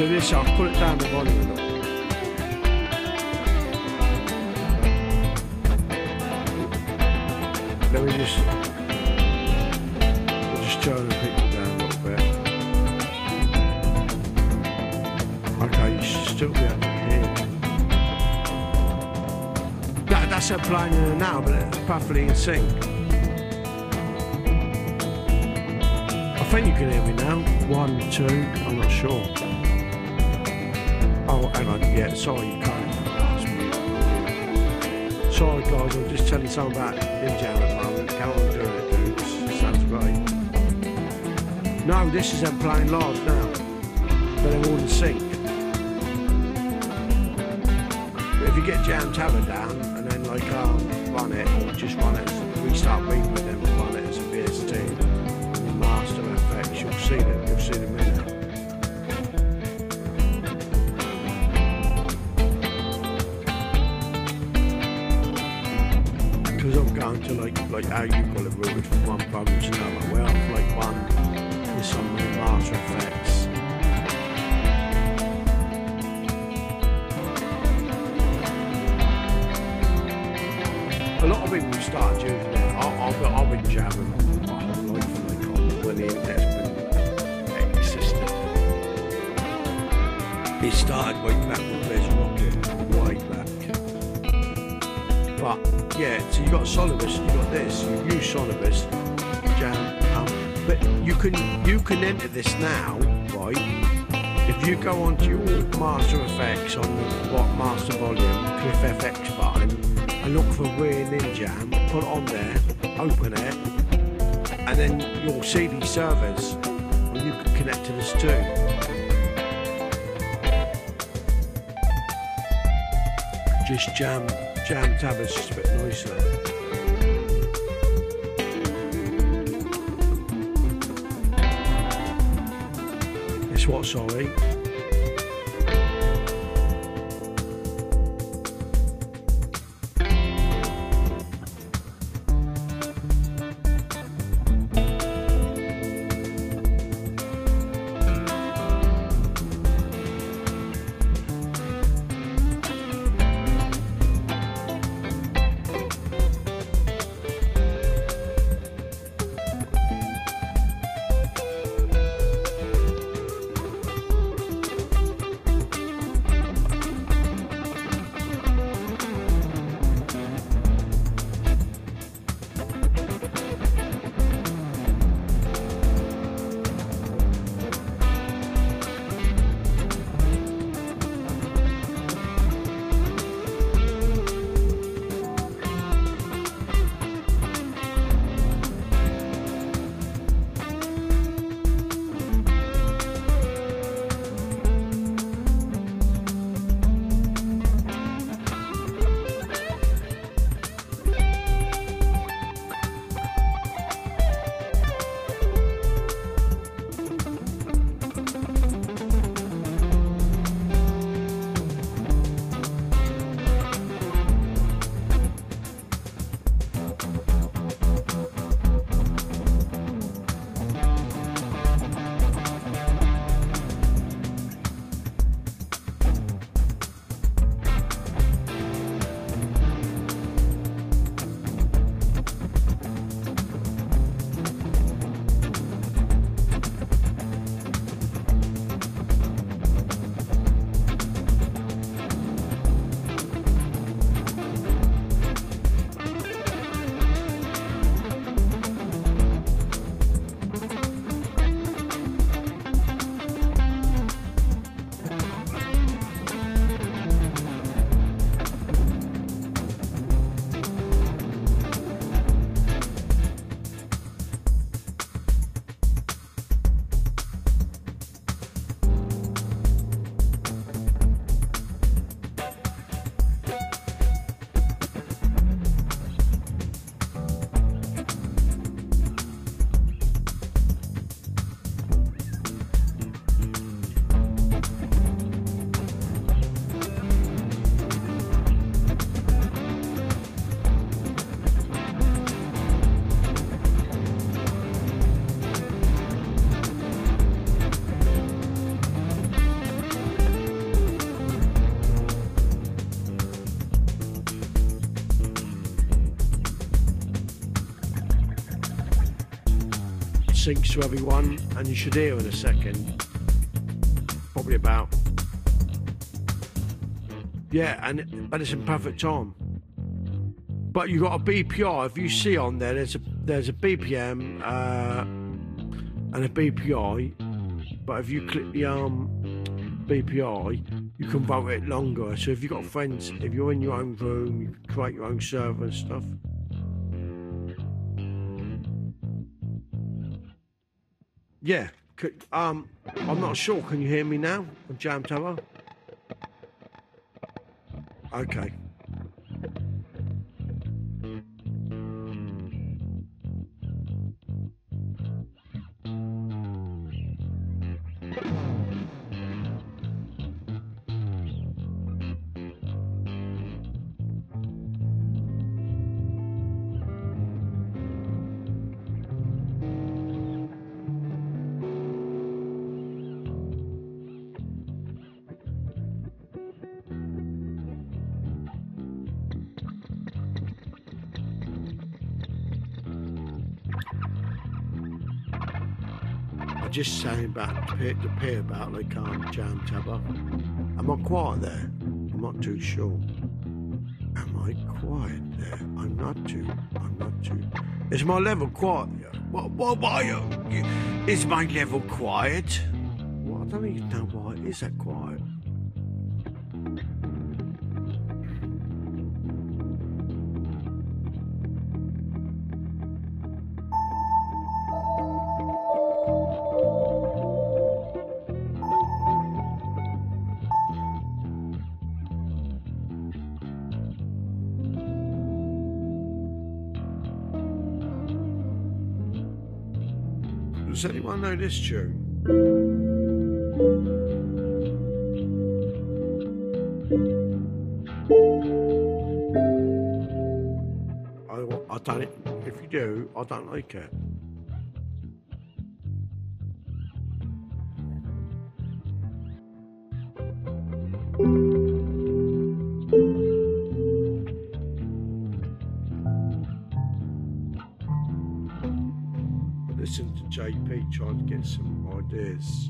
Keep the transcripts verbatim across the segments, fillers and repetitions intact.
So this, I'll put it down the volume a little. Let me just, I'll just turn the picture down a little bit. Okay, you should still be able to hear. That, that's her playing in it now, but it's perfectly in sync. I think you can hear me now. One, two, I'm not sure. Oh, hang on, yeah, sorry, you can't. Sorry guys, I'm just telling you something about Ninja at the moment. Carry on doing it, dude. This sounds great. No, this is them playing live now. But they're all in sync. But if you get Jam Tabber down and then like um, run it, or just run it, restart beat with them and run it as a V S T, and master effects, you'll see them, you'll see them in there. Because I'm going to like like how you call it, routed from one program to another. Well, I've like one with some of the master effects. A lot of people start using it. I've, I've been jamming my whole life like on when the internet's been existed. It started way back with Res Rocket, way back. But yeah, so you got Solibus, you got this, you use Solibus, jam, um, but you can you can enter this now, right? If you go onto your Master Effects on the what Master Volume, Cliff F X button, and look for Rear Ninja, put it on there, open it, and then you'll see these servers, and you can connect to this too. Just jam, jam tabbers just a bit nicer. It's what, sorry? syncs to everyone, and you should hear in a second. Probably about. Yeah, and but it's in perfect time. But you got a B P I. If you see on there, there's a there's a B P M uh, and a B P I. But if you click the um B P I, you can vote it longer. So if you've got friends, if you're in your own room, you can create your own server and stuff. Yeah. Um, I'm not sure. Can you hear me now on Jam Tower? Okay. Just saying about to peer, to peer about they can't Jam Tower. Am I quiet there? I'm not too sure. Am I quiet there? I'm not too. I'm not too. Is my level quiet? What? What? Why? Is my level quiet? Well, I don't even know why. Is that quiet? Does anyone know this tune? I, I don't. If you do, I don't like it. Listen to J P trying to get some ideas.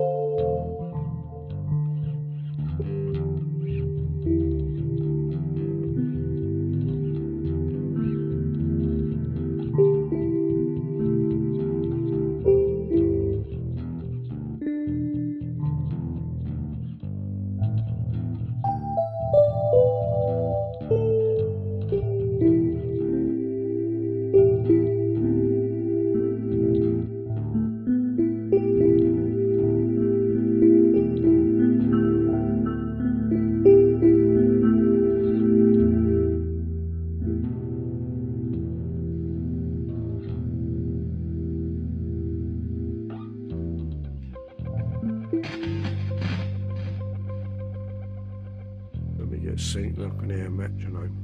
Sync up and hear metronome.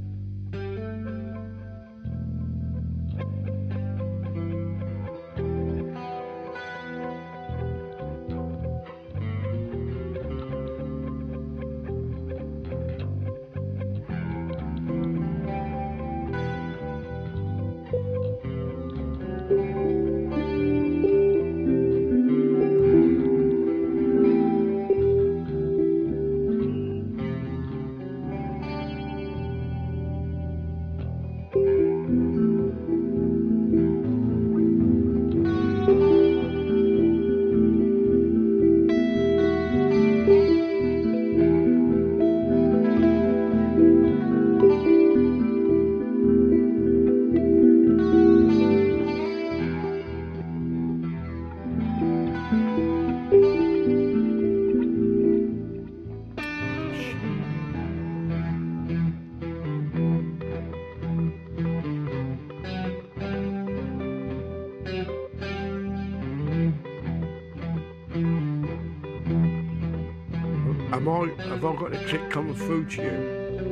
Am I, have I got the click coming through to you?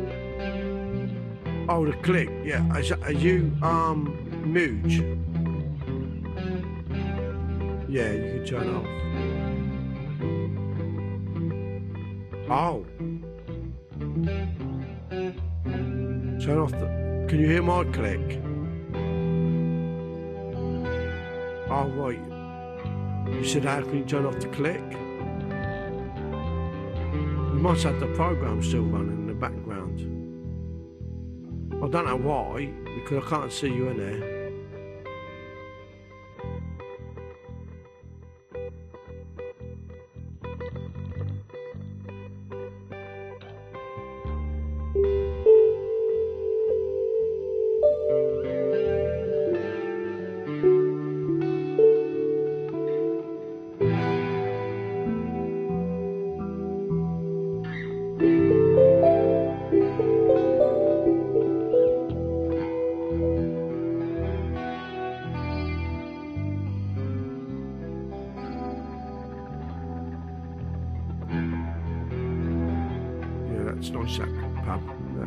Oh, the click, yeah. Is that, are you, um, mute? Yeah, you can turn off. Oh. Turn off the, can you hear my click? Oh, right. You said, how can you turn off the click? You must have the program still running in the background. I don't know why, because I can't see you in there. It's nice, that pub. Yeah.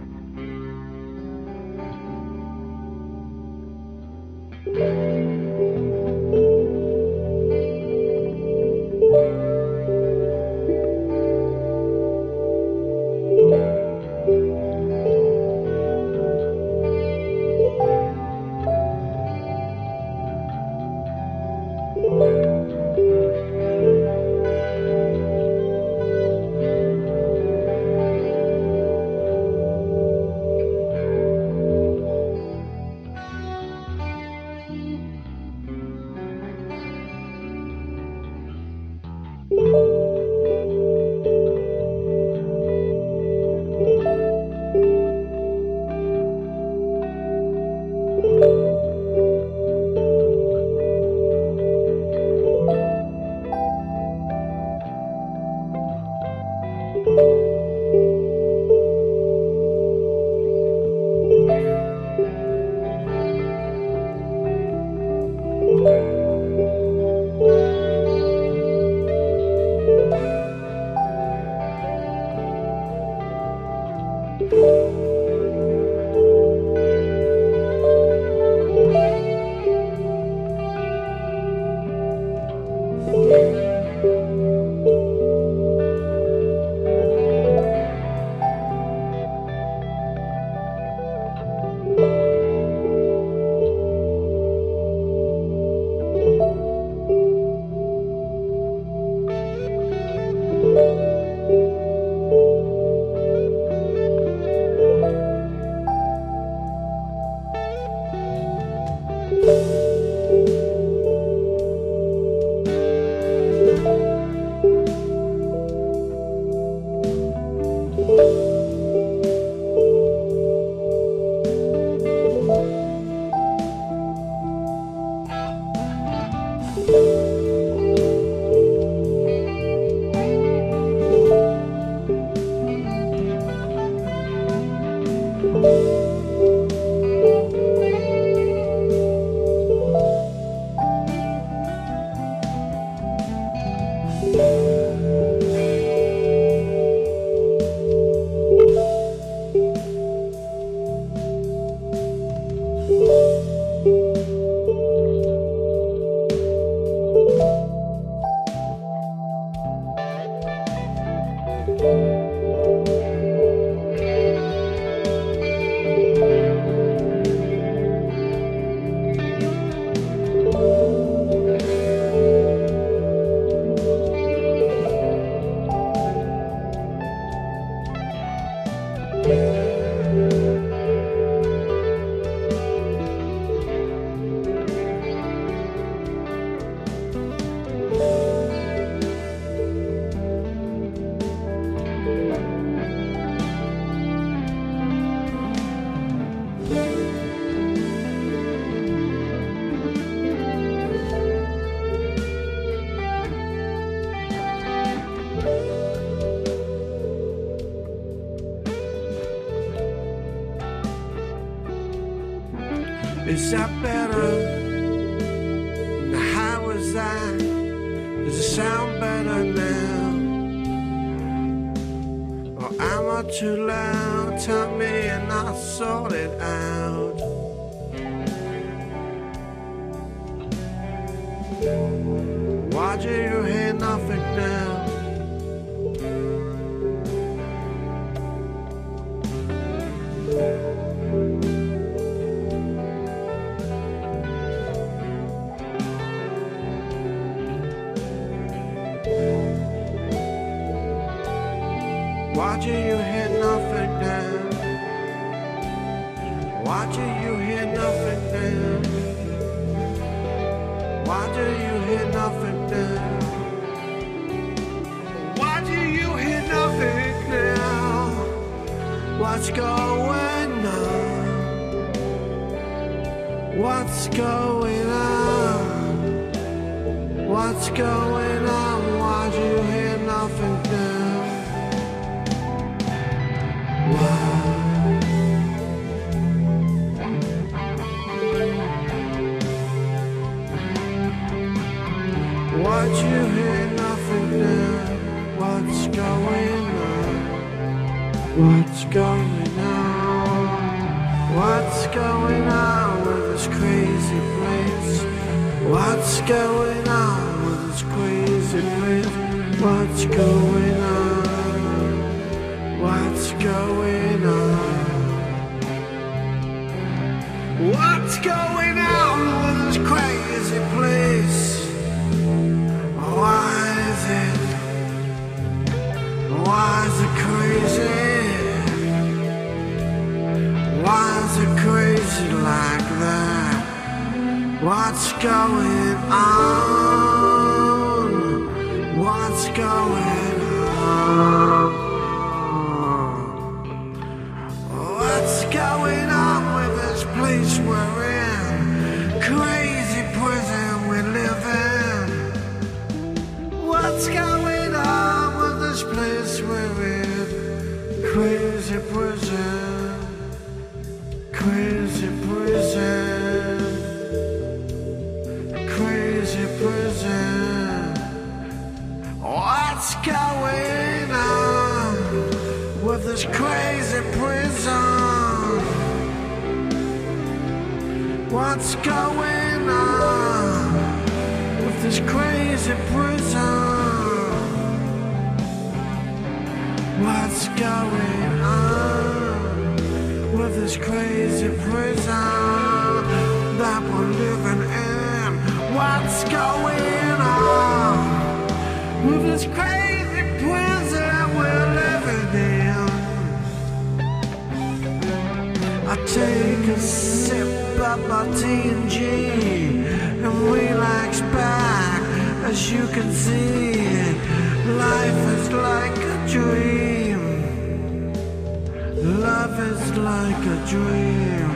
Is that better? How was that? Does it sound better now? Or am I too loud? Tell me and I'll sort it out. Why do you hear nothing now? Why do you hear nothing now? Why do you hear nothing now? Why do you hear nothing now? Why do you hear nothing now? What's going on? What's going on? What's going on? Why do you hear nothing now? Why? Why do you hear nothing now? What's going on? What's going on? What's going on with this crazy place? What's going on with this crazy place? What's going on? What's going on? What's going on with this crazy place? Why is it? Why is it crazy? Why is it crazy like that? What's going on? What's going on? What's going on with this place we're in? Crazy prison we live in. What's going on with this place we're in? Crazy prison. Crazy prison. Crazy prison. What's going on with this crazy prison? What's going on with this crazy prison? What's going on with this crazy prison that we're living in? What's going on with this crazy prison we're living in? I take a sip of my T and G and relax back. As you can see, life is like a dream. Love is like a dream.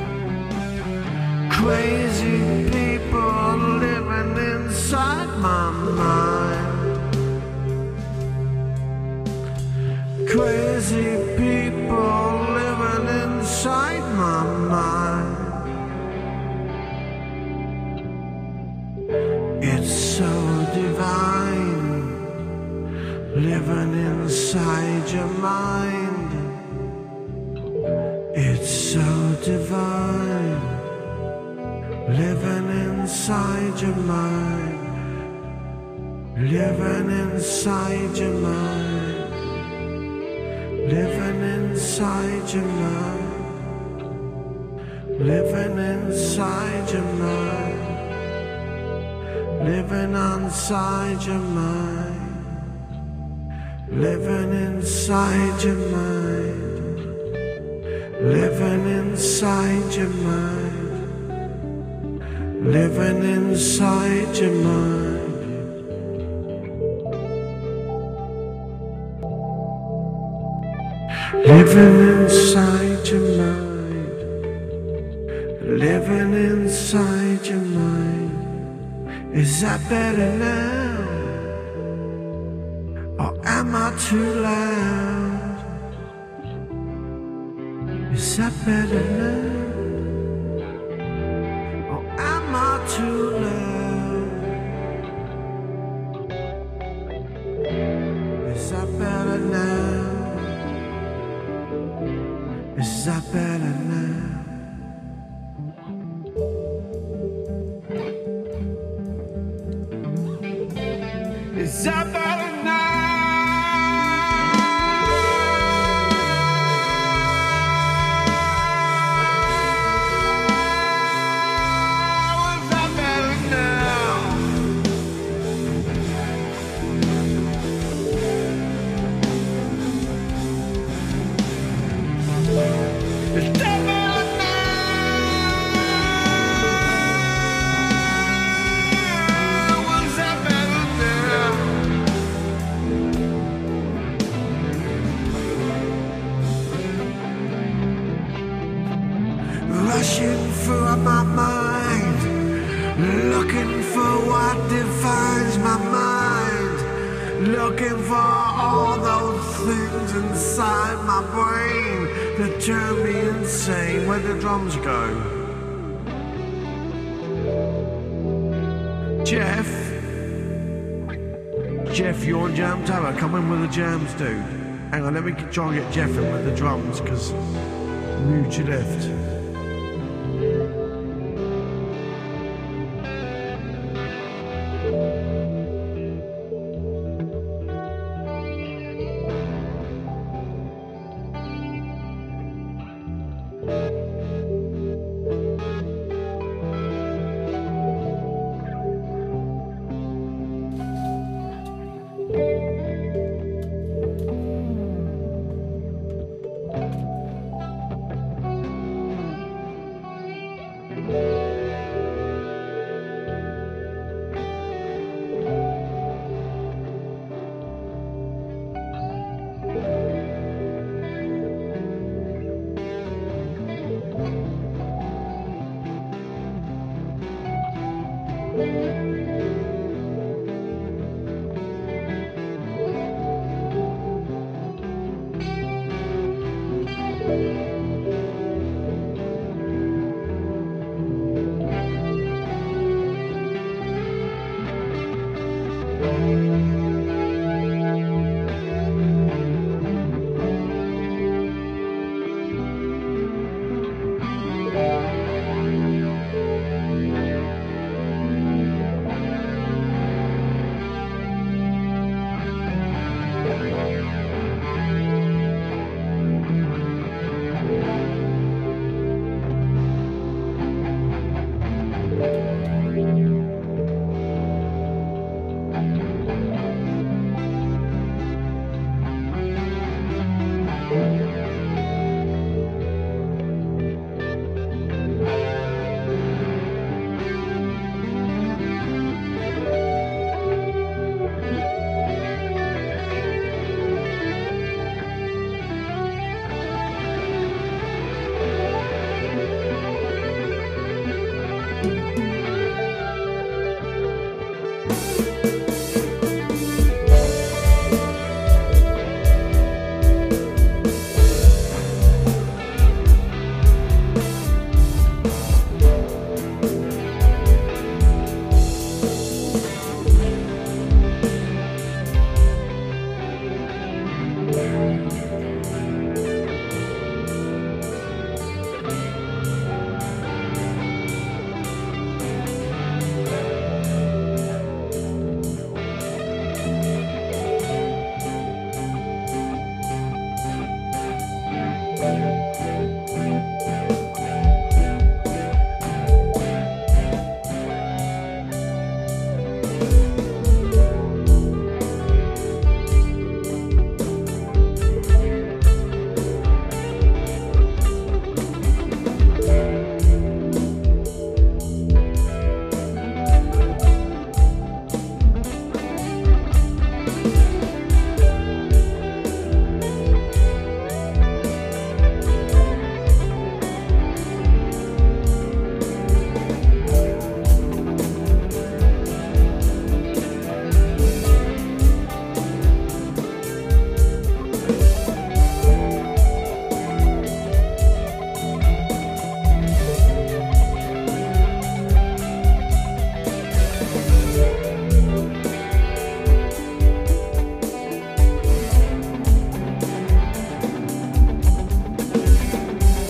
Crazy people living inside my mind. Crazy people living inside my mind. It's so divine, living inside your mind. It's so divine, living inside your mind. Living inside your mind. Living inside your mind. Living inside your mind. Living inside your mind. Living inside your mind. Living inside your mind. Living inside your mind. Living inside your mind. Living inside your mind. Is that better now? Or am I too loud? Is that better now? Or am I too loud? Is that better now? Is that better now? Is that better now? Is that better now? Flashing through my mind, looking for what defines my mind, looking for all those things inside my brain that turn me insane. Where the drums go? Jeff? Jeff, you're on Jam Tower. Come in with the jams, dude. Hang on, let me try and get Jeff in with the drums, because mute your left. Bye.